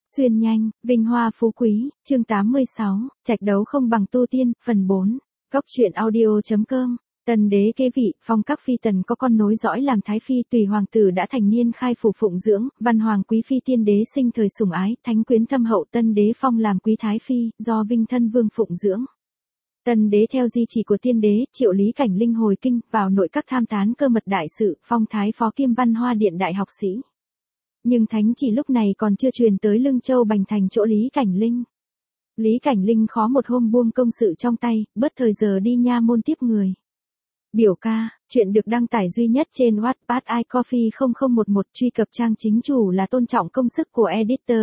Xuyên nhanh, vinh hoa phú quý, chương 86, trạch đấu không bằng tu tiên, phần 4. Góc truyện audio.com. Tần đế kế vị, phong các phi tần có con nối dõi làm thái phi, tùy hoàng tử đã thành niên khai phủ phụng dưỡng, văn hoàng quý phi tiên đế sinh thời sủng ái, thánh quyến thâm hậu, tân đế phong làm quý thái phi, do vinh thân vương phụng dưỡng. Tần đế theo di chỉ của tiên đế, triệu Lý Cảnh Linh hồi kinh, vào nội các tham tán cơ mật đại sự, phong thái phó kiêm văn hoa điện đại học sĩ. Nhưng thánh chỉ lúc này còn chưa truyền tới Lương Châu Bành Thành chỗ Lý Cảnh Linh. Lý Cảnh Linh khó một hôm buông công sự trong tay, bớt thời giờ đi nha môn tiếp người. Biểu ca, chuyện được đăng tải duy nhất trên Wattpad iCoffee 0011, truy cập trang chính chủ là tôn trọng công sức của editor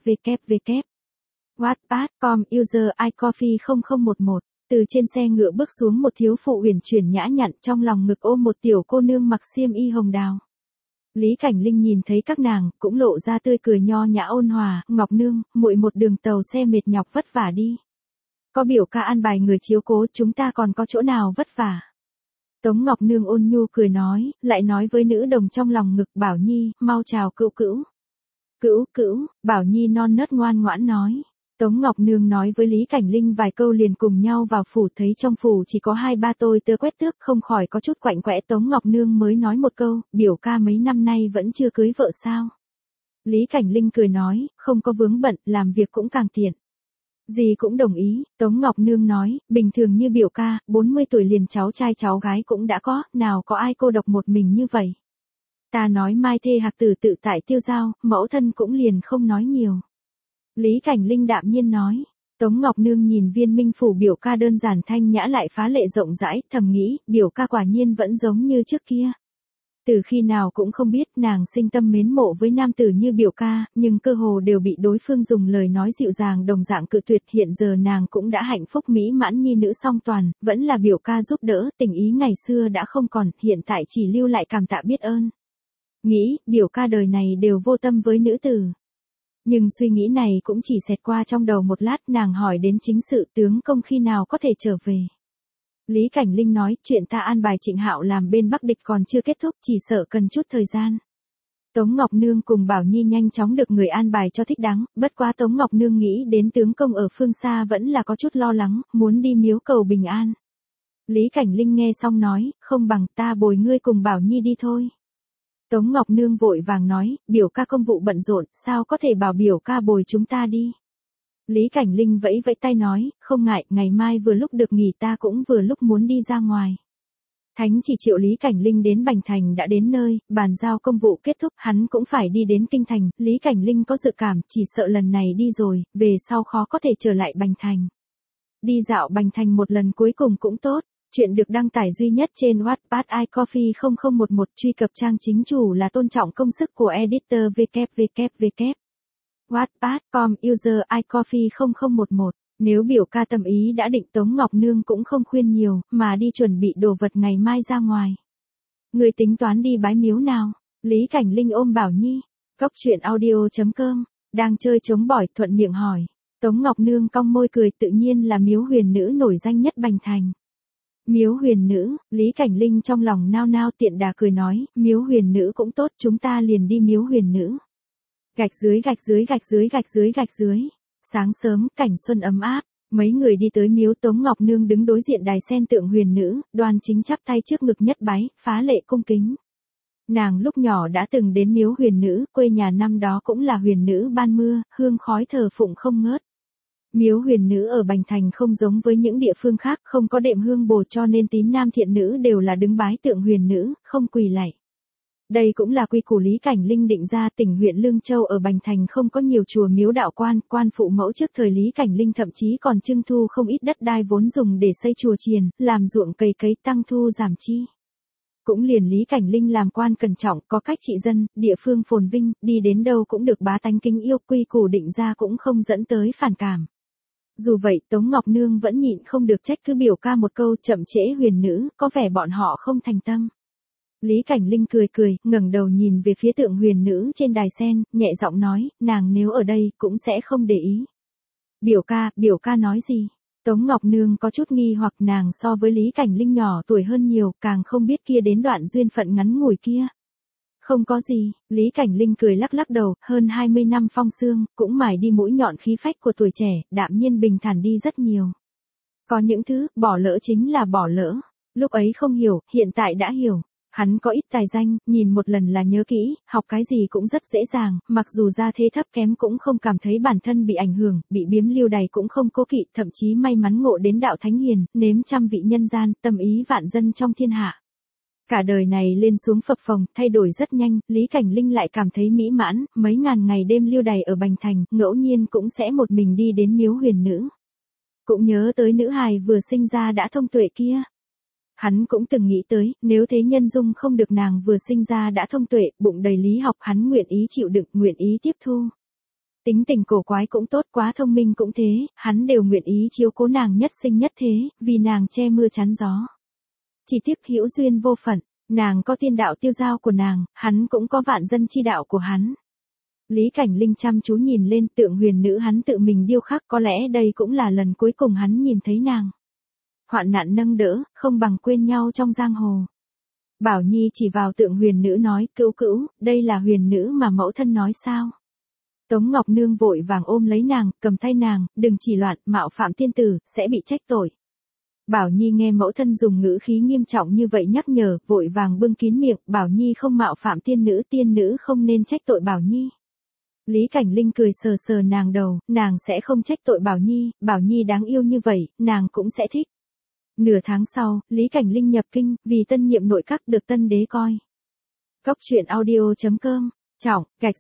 www. Wattpad.com, user iCoffee 0011. Từ trên xe ngựa bước xuống một thiếu phụ uyển chuyển nhã nhặn, trong lòng ngực ôm một tiểu cô nương mặc xiêm y hồng đào. Lý Cảnh Linh nhìn thấy các nàng, cũng lộ ra tươi cười nho nhã ôn hòa, Ngọc nương, muội một đường tàu xe mệt nhọc vất vả đi. Có biểu ca an bài người chiếu cố, chúng ta còn có chỗ nào vất vả. Tống Ngọc nương ôn nhu cười nói, lại nói với nữ đồng trong lòng ngực, Bảo Nhi, mau chào cữu cữu. Cữu cữu, Bảo Nhi non nớt ngoan ngoãn nói. Tống Ngọc nương nói với Lý Cảnh Linh vài câu liền cùng nhau vào phủ, thấy trong phủ chỉ có 2-3 tôi tớ quét tước, không khỏi có chút quạnh quẽ. Tống Ngọc nương mới nói một câu, biểu ca mấy năm nay vẫn chưa cưới vợ sao. Lý Cảnh Linh cười nói, không có vướng bận, làm việc cũng càng tiện. Dì cũng đồng ý. Tống Ngọc nương nói, bình thường như biểu ca, 40 tuổi liền cháu trai cháu gái cũng đã có, nào có ai cô độc một mình như vậy. Ta nói mai thê hạc tử tự tại tiêu dao, mẫu thân cũng liền không nói nhiều. Lý Cảnh Linh đạm nhiên nói. Tống Ngọc nương nhìn Viên Minh phủ biểu ca đơn giản thanh nhã lại phá lệ rộng rãi, thầm nghĩ, biểu ca quả nhiên vẫn giống như trước kia. Từ khi nào cũng không biết, nàng sinh tâm mến mộ với nam tử như biểu ca, nhưng cơ hồ đều bị đối phương dùng lời nói dịu dàng đồng dạng cự tuyệt. Hiện giờ nàng cũng đã hạnh phúc mỹ mãn nhi nữ song toàn, vẫn là biểu ca giúp đỡ, tình ý ngày xưa đã không còn, hiện tại chỉ lưu lại cảm tạ biết ơn. Nghĩ, biểu ca đời này đều vô tâm với nữ tử. Nhưng suy nghĩ này cũng chỉ xẹt qua trong đầu một lát, nàng hỏi đến chính sự, tướng công khi nào có thể trở về. Lý Cảnh Linh nói, chuyện ta an bài Trịnh Hạo làm bên Bắc địch còn chưa kết thúc, chỉ sợ cần chút thời gian. Tống Ngọc nương cùng Bảo Nhi nhanh chóng được người an bài cho thích đáng, bất quá Tống Ngọc nương nghĩ đến tướng công ở phương xa vẫn là có chút lo lắng, muốn đi miếu cầu bình an. Lý Cảnh Linh nghe xong nói, không bằng ta bồi ngươi cùng Bảo Nhi đi thôi. Tống Ngọc nương vội vàng nói, biểu ca công vụ bận rộn, sao có thể bảo biểu ca bồi chúng ta đi. Lý Cảnh Linh vẫy vẫy tay nói, không ngại, ngày mai vừa lúc được nghỉ, ta cũng vừa lúc muốn đi ra ngoài. Thánh chỉ triệu Lý Cảnh Linh đến Bành Thành đã đến nơi, bàn giao công vụ kết thúc, hắn cũng phải đi đến Kinh Thành. Lý Cảnh Linh có dự cảm, chỉ sợ lần này đi rồi, về sau khó có thể trở lại Bành Thành. Đi dạo Bành Thành một lần cuối cùng cũng tốt. Chuyện được đăng tải duy nhất trên Wattpad iCoffee 0011, truy cập trang chính chủ là tôn trọng công sức của editor www. Wattpad.com, user iCoffee 0011. Nếu biểu ca tâm ý đã định, Tống Ngọc nương cũng không khuyên nhiều, mà đi chuẩn bị đồ vật ngày mai ra ngoài. Người tính toán đi bái miếu nào? Lý Cảnh Linh ôm Bảo Nhi. Góc truyện audio.com. Đang chơi trống bỏi, thuận miệng hỏi. Tống Ngọc nương cong môi cười, tự nhiên là miếu huyền nữ nổi danh nhất Bành Thành. Miếu huyền nữ, Lý Cảnh Linh trong lòng nao nao, tiện đà cười nói, miếu huyền nữ cũng tốt, chúng ta liền đi miếu huyền nữ. Gạch dưới gạch dưới gạch dưới gạch dưới gạch dưới. Sáng sớm, cảnh xuân ấm áp, mấy người đi tới miếu. Tống Ngọc nương đứng đối diện đài sen tượng huyền nữ, đoan chính chắp tay trước ngực nhất bái, phá lệ cung kính. Nàng lúc nhỏ đã từng đến miếu huyền nữ, quê nhà năm đó cũng là huyền nữ ban mưa, hương khói thờ phụng không ngớt. Miếu huyền nữ ở Bành Thành không giống với những địa phương khác, không có đệm hương bồ, cho nên tín nam thiện nữ đều là đứng bái tượng huyền nữ, không quỳ lạy. Đây cũng là quy củ Lý Cảnh Linh định ra. Tỉnh huyện Lương Châu ở Bành Thành không có nhiều chùa miếu đạo quan, quan phụ mẫu trước thời Lý Cảnh Linh thậm chí còn trưng thu không ít đất đai vốn dùng để xây chùa chiền, làm ruộng cày cấy, tăng thu giảm chi. Cũng liền Lý Cảnh Linh làm quan cẩn trọng, có cách trị dân, địa phương phồn vinh, đi đến đâu cũng được bá tánh kính yêu, quy củ định ra cũng không dẫn tới phản cảm. Dù vậy, Tống Ngọc nương vẫn nhịn không được trách cứ biểu ca một câu, chậm trễ huyền nữ, có vẻ bọn họ không thành tâm. Lý Cảnh Linh cười cười, ngẩng đầu nhìn về phía tượng huyền nữ trên đài sen, nhẹ giọng nói, nàng nếu ở đây, cũng sẽ không để ý. Biểu ca nói gì? Tống Ngọc nương có chút nghi hoặc, nàng so với Lý Cảnh Linh nhỏ tuổi hơn nhiều, càng không biết kia đến đoạn duyên phận ngắn ngủi kia. Không có gì, Lý Cảnh Linh cười lắc lắc đầu, hơn 20 năm phong sương, cũng mài đi mũi nhọn khí phách của tuổi trẻ, đạm nhiên bình thản đi rất nhiều. Có những thứ, bỏ lỡ chính là bỏ lỡ. Lúc ấy không hiểu, hiện tại đã hiểu. Hắn có ít tài danh, nhìn một lần là nhớ kỹ, học cái gì cũng rất dễ dàng, mặc dù gia thế thấp kém cũng không cảm thấy bản thân bị ảnh hưởng, bị biếm lưu đày cũng không cố kỵ, thậm chí may mắn ngộ đến đạo thánh hiền, nếm trăm vị nhân gian, tâm ý vạn dân trong thiên hạ. Cả đời này lên xuống phập phồng, thay đổi rất nhanh, Lý Cảnh Linh lại cảm thấy mỹ mãn, mấy ngàn ngày đêm lưu đày ở Bành Thành, ngẫu nhiên cũng sẽ một mình đi đến miếu huyền nữ. Cũng nhớ tới nữ hài vừa sinh ra đã thông tuệ kia. Hắn cũng từng nghĩ tới, nếu thế nhân dung không được nàng vừa sinh ra đã thông tuệ, bụng đầy lý học, hắn nguyện ý chịu đựng, nguyện ý tiếp thu. Tính tình cổ quái cũng tốt, quá thông minh cũng thế, hắn đều nguyện ý chiếu cố nàng nhất sinh nhất thế, vì nàng che mưa chắn gió. Chỉ tiếc hữu duyên vô phận, nàng có tiên đạo tiêu giao của nàng, hắn cũng có vạn dân chi đạo của hắn. Lý Cảnh Linh chăm chú nhìn lên tượng huyền nữ hắn tự mình điêu khắc, có lẽ đây cũng là lần cuối cùng hắn nhìn thấy nàng. Hoạn nạn nâng đỡ, không bằng quên nhau trong giang hồ. Bảo Nhi chỉ vào tượng huyền nữ nói, cữu cữu, đây là huyền nữ mà mẫu thân nói sao? Tống Ngọc Nương vội vàng ôm lấy nàng, cầm tay nàng, đừng chỉ loạn, mạo phạm tiên tử, sẽ bị trách tội. Bảo Nhi nghe mẫu thân dùng ngữ khí nghiêm trọng như vậy nhắc nhở, vội vàng bưng kín miệng, Bảo Nhi không mạo phạm tiên nữ không nên trách tội Bảo Nhi. Lý Cảnh Linh cười sờ sờ nàng đầu, nàng sẽ không trách tội Bảo Nhi đáng yêu như vậy, nàng cũng sẽ thích. Nửa tháng sau, Lý Cảnh Linh nhập kinh, vì tân nhiệm nội các được tân đế coi. Cóc truyện audio.com, trọng, gạch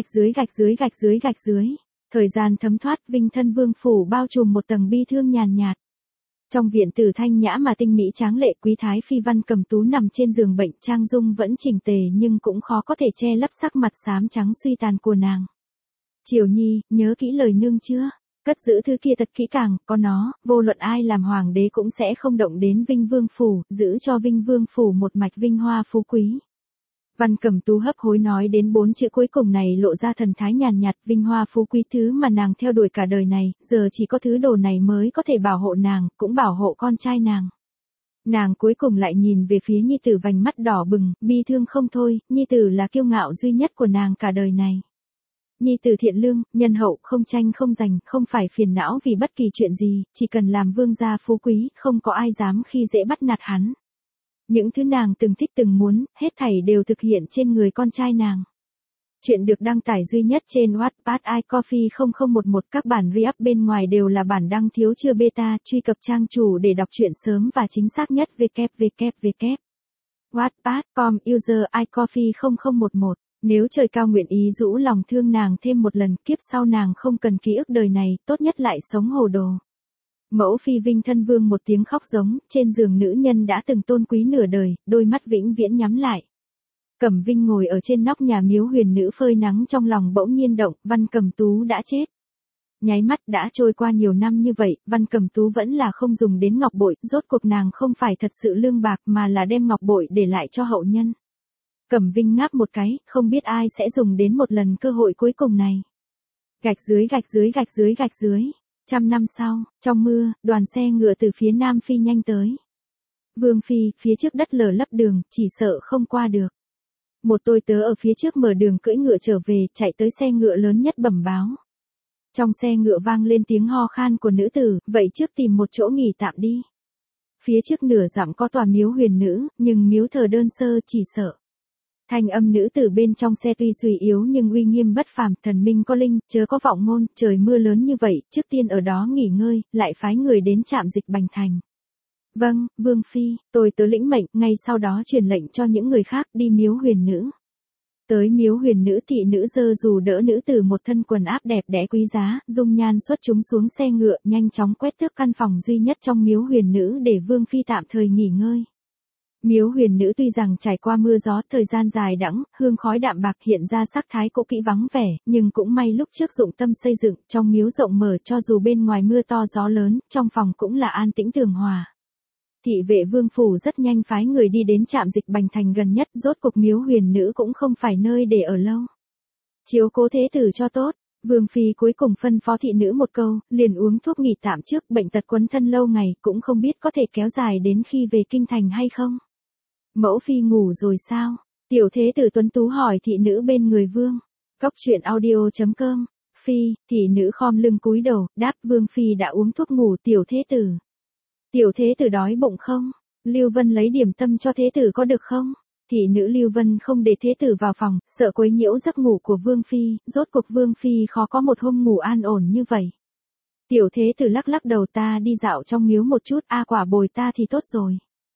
dưới. Thời gian thấm thoát, Vinh Thân Vương phủ bao trùm một tầng bi thương nhàn nhạt. Trong viện tử thanh nhã mà tinh mỹ tráng lệ, quý thái phi Văn Cầm Tú nằm trên giường bệnh, trang dung vẫn chỉnh tề nhưng cũng khó có thể che lấp sắc mặt xám trắng suy tàn của nàng. Triều Nhi, nhớ kỹ lời nương chưa? Cất giữ thứ kia thật kỹ càng, có nó, vô luận ai làm hoàng đế cũng sẽ không động đến Vinh Vương phủ, giữ cho Vinh Vương phủ một mạch vinh hoa phú quý. Văn Cẩm Tú hấp hối nói đến 4 chữ cuối cùng này lộ ra thần thái nhàn nhạt, vinh hoa phú quý, thứ mà nàng theo đuổi cả đời này, giờ chỉ có thứ đồ này mới có thể bảo hộ nàng, cũng bảo hộ con trai nàng. Nàng cuối cùng lại nhìn về phía nhi tử, vành mắt đỏ bừng, bi thương không thôi, nhi tử là kiêu ngạo duy nhất của nàng cả đời này. Nhi tử thiện lương, nhân hậu, không tranh không giành, không phải phiền não vì bất kỳ chuyện gì, chỉ cần làm vương gia phú quý, không có ai dám khi dễ bắt nạt hắn. Những thứ nàng từng thích từng muốn, hết thảy đều thực hiện trên người con trai nàng. Chuyện được đăng tải duy nhất trên Wattpad iCoffee 0011, các bản re-up bên ngoài đều là bản đăng thiếu chưa beta, truy cập trang chủ để đọc truyện sớm và chính xác nhất. www. Wattpad.com user iCoffee 0011. Nếu trời cao nguyện ý rũ lòng thương nàng thêm một lần, kiếp sau nàng không cần ký ức đời này, tốt nhất lại sống hồ đồ. Mẫu phi Vinh Thân Vương một tiếng khóc giống, trên giường nữ nhân đã từng tôn quý nửa đời, đôi mắt vĩnh viễn nhắm lại. Cẩm Vinh ngồi ở trên nóc nhà miếu huyền nữ phơi nắng, trong lòng bỗng nhiên động, Văn Cẩm Tú đã chết. Nháy mắt đã trôi qua nhiều năm như vậy, Văn Cẩm Tú vẫn là không dùng đến ngọc bội, rốt cuộc nàng không phải thật sự lương bạc mà là đem ngọc bội để lại cho hậu nhân. Cẩm Vinh ngáp một cái, không biết ai sẽ dùng đến một lần cơ hội cuối cùng này. Gạch dưới. 100 năm sau, trong mưa, đoàn xe ngựa từ phía nam phi nhanh tới. Vương phi, phía trước đất lở lấp đường, chỉ sợ không qua được. Một tôi tớ ở phía trước mở đường cưỡi ngựa trở về, chạy tới xe ngựa lớn nhất bẩm báo. Trong xe ngựa vang lên tiếng ho khan của nữ tử, vậy trước tìm một chỗ nghỉ tạm đi. Phía trước nửa dặm có tòa miếu huyền nữ, nhưng miếu thờ đơn sơ, chỉ sợ. Thanh âm nữ tử bên trong xe tuy suy yếu nhưng uy nghiêm bất phàm, thần minh có linh, chớ có vọng ngôn, trời mưa lớn như vậy, trước tiên ở đó nghỉ ngơi, lại phái người đến trạm dịch Bành Thành. Vâng, Vương phi, tôi tớ lĩnh mệnh, ngay sau đó truyền lệnh cho những người khác đi miếu huyền nữ. Tới miếu huyền nữ, thị nữ giơ dù đỡ nữ tử một thân quần áp đẹp đẽ quý giá, dung nhan xuất chúng xuống xe ngựa, nhanh chóng quét tước căn phòng duy nhất trong miếu huyền nữ để Vương phi tạm thời nghỉ ngơi. Miếu huyền nữ tuy rằng trải qua mưa gió, thời gian dài đẵng, hương khói đạm bạc hiện ra sắc thái cũ kỹ vắng vẻ, nhưng cũng may lúc trước dụng tâm xây dựng, trong miếu rộng mở, cho dù bên ngoài mưa to gió lớn, trong phòng cũng là an tĩnh tường hòa. Thị vệ Vương phủ rất nhanh phái người đi đến trạm dịch Bành Thành gần nhất, rốt cuộc miếu huyền nữ cũng không phải nơi để ở lâu. Chiếu cố thế tử cho tốt, Vương phi cuối cùng phân phó thị nữ một câu, liền uống thuốc nghỉ tạm trước, bệnh tật quấn thân lâu ngày, cũng không biết có thể kéo dài đến khi về kinh thành hay không. Mẫu phi ngủ rồi sao? Tiểu thế tử tuấn tú hỏi thị nữ bên người vương. Góc truyện audio.com. Phi, thị nữ khom lưng cúi đầu, đáp vương phi đã uống thuốc ngủ tiểu thế tử. Tiểu thế tử đói bụng không? Lưu Vân lấy điểm tâm cho thế tử có được không? Thị nữ Lưu Vân không để thế tử vào phòng, sợ quấy nhiễu giấc ngủ của vương phi, rốt cuộc vương phi khó có một hôm ngủ an ổn như vậy. Tiểu thế tử lắc lắc đầu, ta đi dạo trong miếu một chút, A Quả bồi ta thì tốt rồi.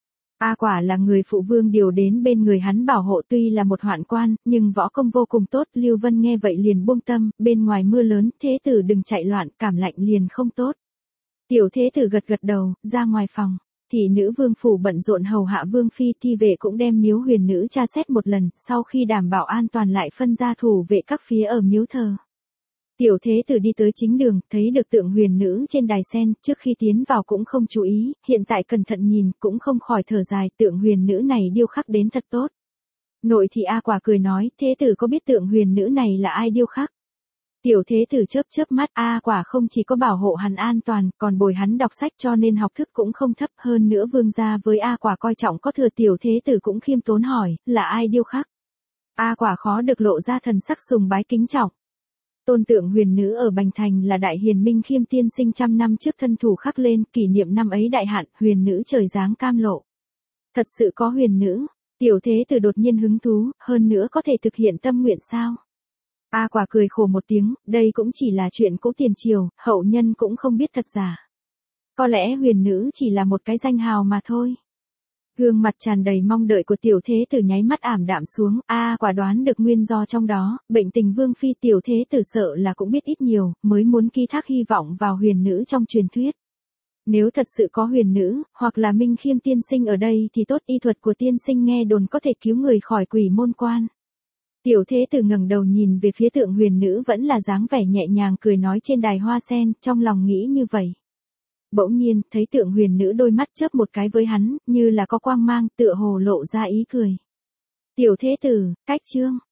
A Quả là người phụ vương điều đến bên người hắn bảo hộ, tuy là một hoạn quan, nhưng võ công vô cùng tốt. Lưu Vân nghe vậy liền buông tâm, bên ngoài mưa lớn, thế tử đừng chạy loạn, cảm lạnh liền không tốt. Tiểu thế tử gật gật đầu, ra ngoài phòng. Thị nữ vương phủ bận rộn hầu hạ vương phi, thi vệ cũng đem miếu huyền nữ tra xét một lần, sau khi đảm bảo an toàn lại phân ra thủ vệ các phía ở miếu thờ. Tiểu thế tử đi tới chính đường, thấy được tượng huyền nữ trên đài sen, trước khi tiến vào cũng không chú ý, hiện tại cẩn thận nhìn, cũng không khỏi thở dài, tượng huyền nữ này điêu khắc đến thật tốt. Nội thị A Quả cười nói, thế tử có biết tượng huyền nữ này là ai điêu khắc? Tiểu thế tử chớp chớp mắt, A Quả không chỉ có bảo hộ hắn an toàn, còn bồi hắn đọc sách cho nên học thức cũng không thấp, hơn nữa vương gia với A Quả coi trọng có thừa. Tiểu thế tử cũng khiêm tốn hỏi, là ai điêu khắc? A Quả khó được lộ ra thần sắc sùng bái kính trọng. Tôn tượng huyền nữ ở Bành Thành là đại hiền Minh Khiêm tiên sinh trăm năm trước thân thủ khắc lên, kỷ niệm năm ấy đại hạn, huyền nữ trời giáng cam lộ. Thật sự có huyền nữ? Tiểu thế tử đột nhiên hứng thú, hơn nữa có thể thực hiện tâm nguyện sao? A Quả cười khổ một tiếng, đây cũng chỉ là chuyện cũ tiền triều, hậu nhân cũng không biết thật giả. Có lẽ huyền nữ chỉ là một cái danh hào mà thôi. Gương mặt tràn đầy mong đợi của tiểu thế tử nháy mắt ảm đạm xuống, A Quả đoán được nguyên do trong đó, bệnh tình vương phi tiểu thế tử sợ là cũng biết ít nhiều, mới muốn ký thác hy vọng vào huyền nữ trong truyền thuyết. Nếu thật sự có huyền nữ, hoặc là Minh Khiêm tiên sinh ở đây thì tốt, y thuật của tiên sinh nghe đồn có thể cứu người khỏi quỷ môn quan. Tiểu thế tử ngẩng đầu nhìn về phía tượng huyền nữ vẫn là dáng vẻ nhẹ nhàng cười nói trên đài hoa sen, trong lòng nghĩ như vậy. Bỗng nhiên, thấy tượng huyền nữ đôi mắt chớp một cái với hắn, như là có quang mang, tựa hồ lộ ra ý cười. Tiểu thế tử, cách chương.